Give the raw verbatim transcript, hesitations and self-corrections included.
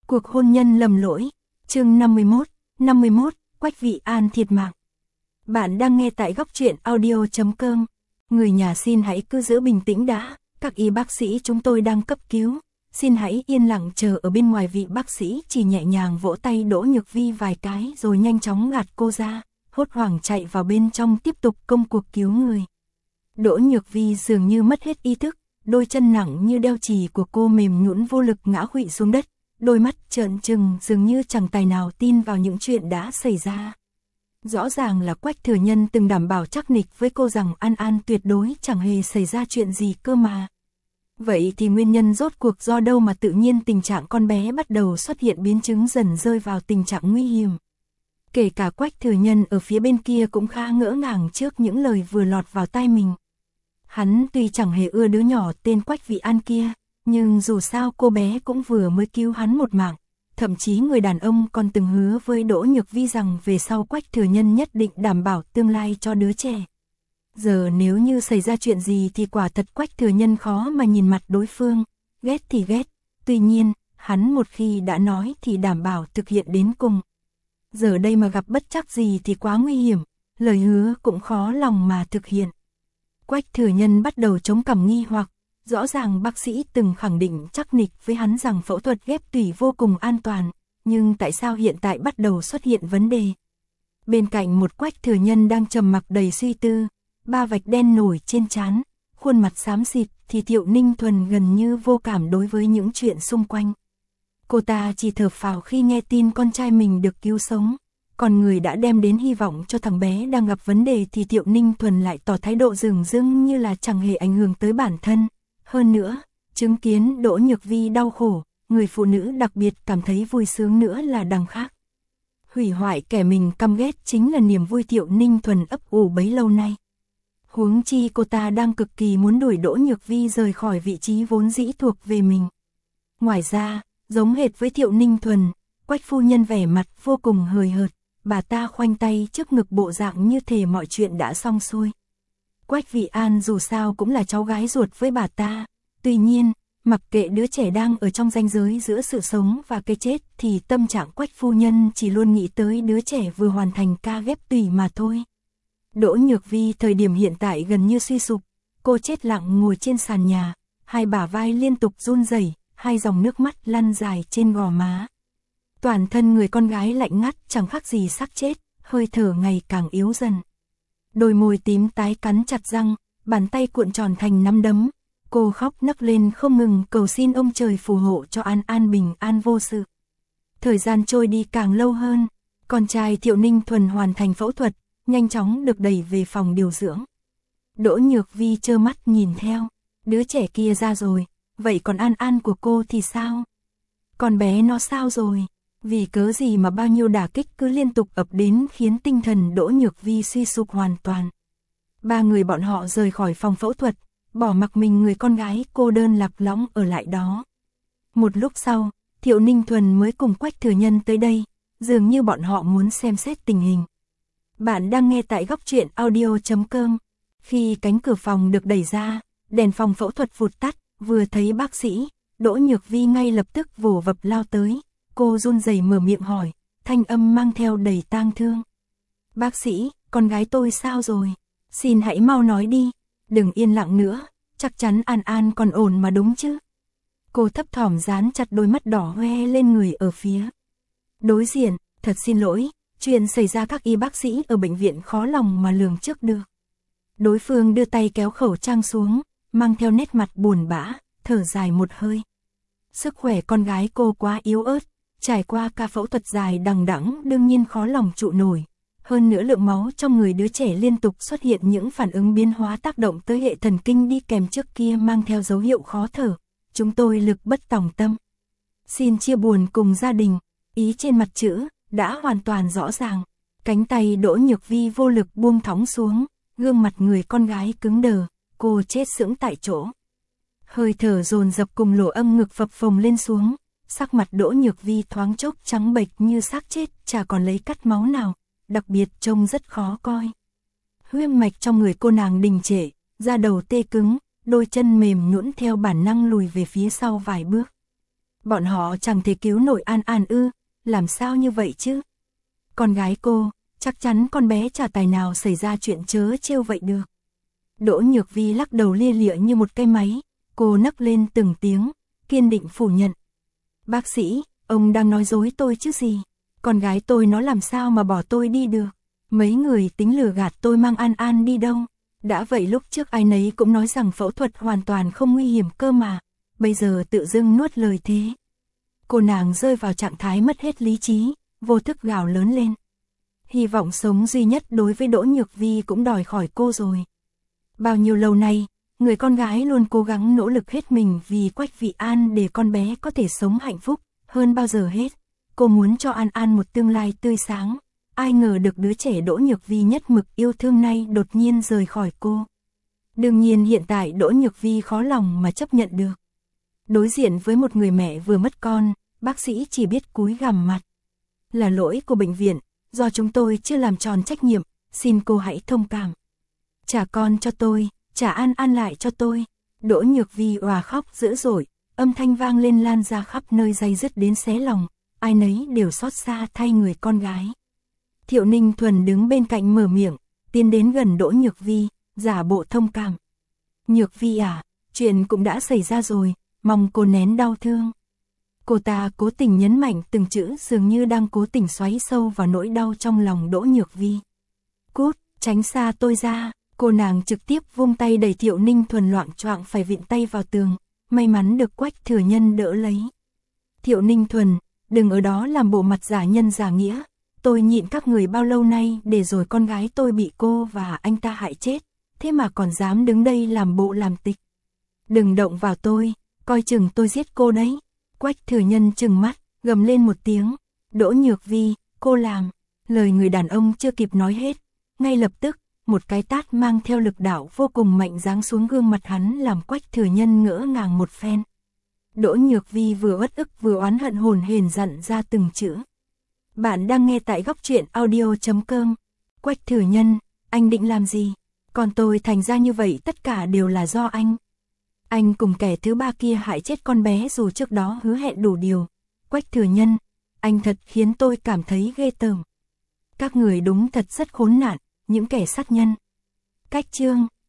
Cuộc hôn nhân lầm lỗi, chương năm mươi mốt, năm mươi mốt, Quách Vị An thiệt mạng. Bạn đang nghe tại góc truyện audio.com. Người nhà xin hãy cứ giữ bình tĩnh đã, các y bác sĩ chúng tôi đang cấp cứu. Xin hãy yên lặng chờ ở bên ngoài. Vị bác sĩ chỉ nhẹ nhàng vỗ tay Đỗ Nhược Vi vài cái rồi nhanh chóng gạt cô ra, hốt hoảng chạy vào bên trong tiếp tục công cuộc cứu người. Đỗ Nhược Vi dường như mất hết ý thức, đôi chân nặng như đeo chì của cô mềm nhũn vô lực ngã khuỵu xuống đất, đôi mắt trợn trừng dường như chẳng tài nào tin vào những chuyện đã xảy ra. Rõ ràng là Quách Thừa Nhân từng đảm bảo chắc nịch với cô rằng An An tuyệt đối chẳng hề xảy ra chuyện gì cơ mà. Vậy thì nguyên nhân rốt cuộc do đâu mà tự nhiên tình trạng con bé bắt đầu xuất hiện biến chứng, dần rơi vào tình trạng nguy hiểm. Kể cả Quách Thừa Nhân ở phía bên kia cũng khá ngỡ ngàng trước những lời vừa lọt vào tai mình. Hắn tuy chẳng hề ưa đứa nhỏ tên Quách Vị An kia, nhưng dù sao cô bé cũng vừa mới cứu hắn một mạng. Thậm chí người đàn ông còn từng hứa với Đỗ Nhược Vi rằng về sau Quách Thừa Nhân nhất định đảm bảo tương lai cho đứa trẻ. Giờ nếu như xảy ra chuyện gì thì quả thật Quách Thừa Nhân khó mà nhìn mặt đối phương, ghét thì ghét, tuy nhiên, hắn một khi đã nói thì đảm bảo thực hiện đến cùng. Giờ đây mà gặp bất trắc gì thì quá nguy hiểm, lời hứa cũng khó lòng mà thực hiện. Quách Thừa Nhân bắt đầu chống cằm nghi hoặc, rõ ràng bác sĩ từng khẳng định chắc nịch với hắn rằng phẫu thuật ghép tủy vô cùng an toàn, nhưng tại sao hiện tại bắt đầu xuất hiện vấn đề? Bên cạnh một Quách Thừa Nhân đang trầm mặc đầy suy tư, ba vạch đen nổi trên trán, khuôn mặt xám xịt, thì Thiệu Ninh Thuần gần như vô cảm đối với những chuyện xung quanh. Cô ta chỉ thở phào khi nghe tin con trai mình được cứu sống, còn người đã đem đến hy vọng cho thằng bé đang gặp vấn đề thì Thiệu Ninh Thuần lại tỏ thái độ dửng dưng như là chẳng hề ảnh hưởng tới bản thân. Hơn nữa, chứng kiến Đỗ Nhược Vi đau khổ, người phụ nữ đặc biệt cảm thấy vui sướng nữa là đằng khác. Hủy hoại kẻ mình căm ghét chính là niềm vui Thiệu Ninh Thuần ấp ủ bấy lâu nay. Huống chi cô ta đang cực kỳ muốn đuổi Đỗ Nhược Vi rời khỏi vị trí vốn dĩ thuộc về mình. Ngoài ra, giống hệt với Thiệu Ninh Thuần, Quách phu nhân vẻ mặt vô cùng hời hợt, bà ta khoanh tay trước ngực bộ dạng như thể mọi chuyện đã xong xuôi. Quách Vị An dù sao cũng là cháu gái ruột với bà ta, tuy nhiên, mặc kệ đứa trẻ đang ở trong ranh giới giữa sự sống và cái chết thì tâm trạng Quách phu nhân chỉ luôn nghĩ tới đứa trẻ vừa hoàn thành ca ghép tủy mà thôi. Đỗ Nhược Vi thời điểm hiện tại gần như suy sụp, cô chết lặng ngồi trên sàn nhà, hai bả vai liên tục run rẩy, hai dòng nước mắt lăn dài trên gò má. Toàn thân người con gái lạnh ngắt chẳng khác gì xác chết, hơi thở ngày càng yếu dần. Đôi môi tím tái cắn chặt răng, bàn tay cuộn tròn thành nắm đấm, cô khóc nấc lên không ngừng cầu xin ông trời phù hộ cho An An bình an vô sự. Thời gian trôi đi càng lâu hơn, con trai Thiệu Ninh Thuần hoàn thành phẫu thuật, nhanh chóng được đẩy về phòng điều dưỡng. Đỗ Nhược Vi trơ mắt nhìn theo, đứa trẻ kia ra rồi, vậy còn An An của cô thì sao? Con bé nó sao rồi? Vì cớ gì mà bao nhiêu đả kích cứ liên tục ập đến khiến tinh thần Đỗ Nhược Vi suy sụp hoàn toàn. Ba người bọn họ rời khỏi phòng phẫu thuật, bỏ mặc mình người con gái cô đơn lạc lõng ở lại đó. Một lúc sau, Thiệu Ninh Thuần mới cùng Quách Thừa Nhân tới đây, dường như bọn họ muốn xem xét tình hình. Bạn đang nghe tại góc truyện audio.com. Khi cánh cửa phòng được đẩy ra, đèn phòng phẫu thuật vụt tắt, vừa thấy bác sĩ, Đỗ Nhược Vi ngay lập tức vồ vập lao tới. Cô run rẩy mở miệng hỏi, thanh âm mang theo đầy tang thương. Bác sĩ, con gái tôi sao rồi? Xin hãy mau nói đi, đừng yên lặng nữa, chắc chắn An An còn ổn mà đúng chứ? Cô thấp thỏm dán chặt đôi mắt đỏ hoe lên người ở phía đối diện, thật xin lỗi, chuyện xảy ra các y bác sĩ ở bệnh viện khó lòng mà lường trước được. Đối phương đưa tay kéo khẩu trang xuống, mang theo nét mặt buồn bã, thở dài một hơi. Sức khỏe con gái cô quá yếu ớt, trải qua ca phẫu thuật dài đằng đẵng đương nhiên khó lòng trụ nổi. Hơn nữa lượng máu trong người đứa trẻ liên tục xuất hiện những phản ứng biến hóa tác động tới hệ thần kinh đi kèm trước kia mang theo dấu hiệu khó thở. Chúng tôi lực bất tòng tâm. Xin chia buồn cùng gia đình, ý trên mặt chữ đã hoàn toàn rõ ràng. Cánh tay Đỗ Nhược Vi vô lực buông thõng xuống, gương mặt người con gái cứng đờ, cô chết sững tại chỗ. Hơi thở dồn dập cùng lỗ âm ngực phập phồng lên xuống, sắc mặt Đỗ Nhược Vi thoáng chốc trắng bệch như xác chết, chả còn lấy cắt máu nào, đặc biệt trông rất khó coi. Huyết mạch trong người cô nàng đình trệ, da đầu tê cứng, đôi chân mềm nhũn theo bản năng lùi về phía sau vài bước. Bọn họ chẳng thể cứu nổi An An ư, làm sao như vậy chứ? Con gái cô, chắc chắn con bé chả tài nào xảy ra chuyện chớ trêu vậy được. Đỗ Nhược Vi lắc đầu lia lịa như một cây máy, cô nấc lên từng tiếng, kiên định phủ nhận. Bác sĩ, ông đang nói dối tôi chứ gì? Con gái tôi nó làm sao mà bỏ tôi đi được? Mấy người tính lừa gạt tôi mang An An đi đâu? Đã vậy lúc trước ai nấy cũng nói rằng phẫu thuật hoàn toàn không nguy hiểm cơ mà, bây giờ tự dưng nuốt lời thế. Cô nàng rơi vào trạng thái mất hết lý trí, vô thức gào lớn lên. Hy vọng sống duy nhất đối với Đỗ Nhược Vi cũng đòi khỏi cô rồi. Bao nhiêu lâu nay, người con gái luôn cố gắng nỗ lực hết mình vì Quách Vị An để con bé có thể sống hạnh phúc, hơn bao giờ hết. Cô muốn cho An An một tương lai tươi sáng, ai ngờ được đứa trẻ Đỗ Nhược Vi nhất mực yêu thương nay đột nhiên rời khỏi cô. Đương nhiên hiện tại Đỗ Nhược Vi khó lòng mà chấp nhận được. Đối diện với một người mẹ vừa mất con, bác sĩ chỉ biết cúi gằm mặt. Là lỗi của bệnh viện, do chúng tôi chưa làm tròn trách nhiệm, xin cô hãy thông cảm. Trả con cho tôi, trả An An lại cho tôi. Đỗ Nhược Vi òa khóc dữ dội, âm thanh vang lên lan ra khắp nơi day dứt đến xé lòng, ai nấy đều xót xa thay người con gái. Thiệu Ninh Thuần đứng bên cạnh mở miệng, tiến đến gần Đỗ Nhược Vi, giả bộ thông cảm. Nhược Vi à, chuyện cũng đã xảy ra rồi, mong cô nén đau thương. Cô ta cố tình nhấn mạnh từng chữ dường như đang cố tình xoáy sâu vào nỗi đau trong lòng Đỗ Nhược Vi. Cút, tránh xa tôi ra, cô nàng trực tiếp vung tay đẩy Thiệu Ninh Thuần loạng choạng phải vịn tay vào tường, may mắn được Quách Thừa Nhân đỡ lấy. Thiệu Ninh Thuần, đừng ở đó làm bộ mặt giả nhân giả nghĩa, tôi nhịn các người bao lâu nay để rồi con gái tôi bị cô và anh ta hại chết, thế mà còn dám đứng đây làm bộ làm tịch. Đừng động vào tôi, coi chừng tôi giết cô đấy. Quách Thừa Nhân trừng mắt, gầm lên một tiếng. Đỗ Nhược Vi, cô làm. Lời người đàn ông chưa kịp nói hết. Ngay lập tức, một cái tát mang theo lực đạo vô cùng mạnh giáng xuống gương mặt hắn làm Quách Thừa Nhân ngỡ ngàng một phen. Đỗ Nhược Vi vừa uất ức vừa oán hận hồn hển dặn ra từng chữ. Bạn đang nghe tại góc truyện audio chấm com. Quách Thừa Nhân, anh định làm gì? Còn tôi thành ra như vậy tất cả đều là do anh. Anh cùng kẻ thứ ba kia hại chết con bé dù trước đó hứa hẹn đủ điều. Quách Thừa Nhân, anh thật khiến tôi cảm thấy ghê tởm. Các người đúng thật rất khốn nạn, những kẻ sát nhân. Cách chương